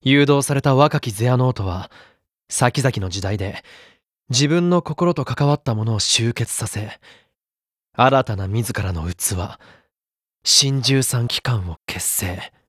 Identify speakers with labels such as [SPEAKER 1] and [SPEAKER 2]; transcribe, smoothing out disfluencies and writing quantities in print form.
[SPEAKER 1] 誘導された若きゼアノートは、先々の時代で自分の心と関わったものを集結させ、新たな自らの器、新13機関を結成。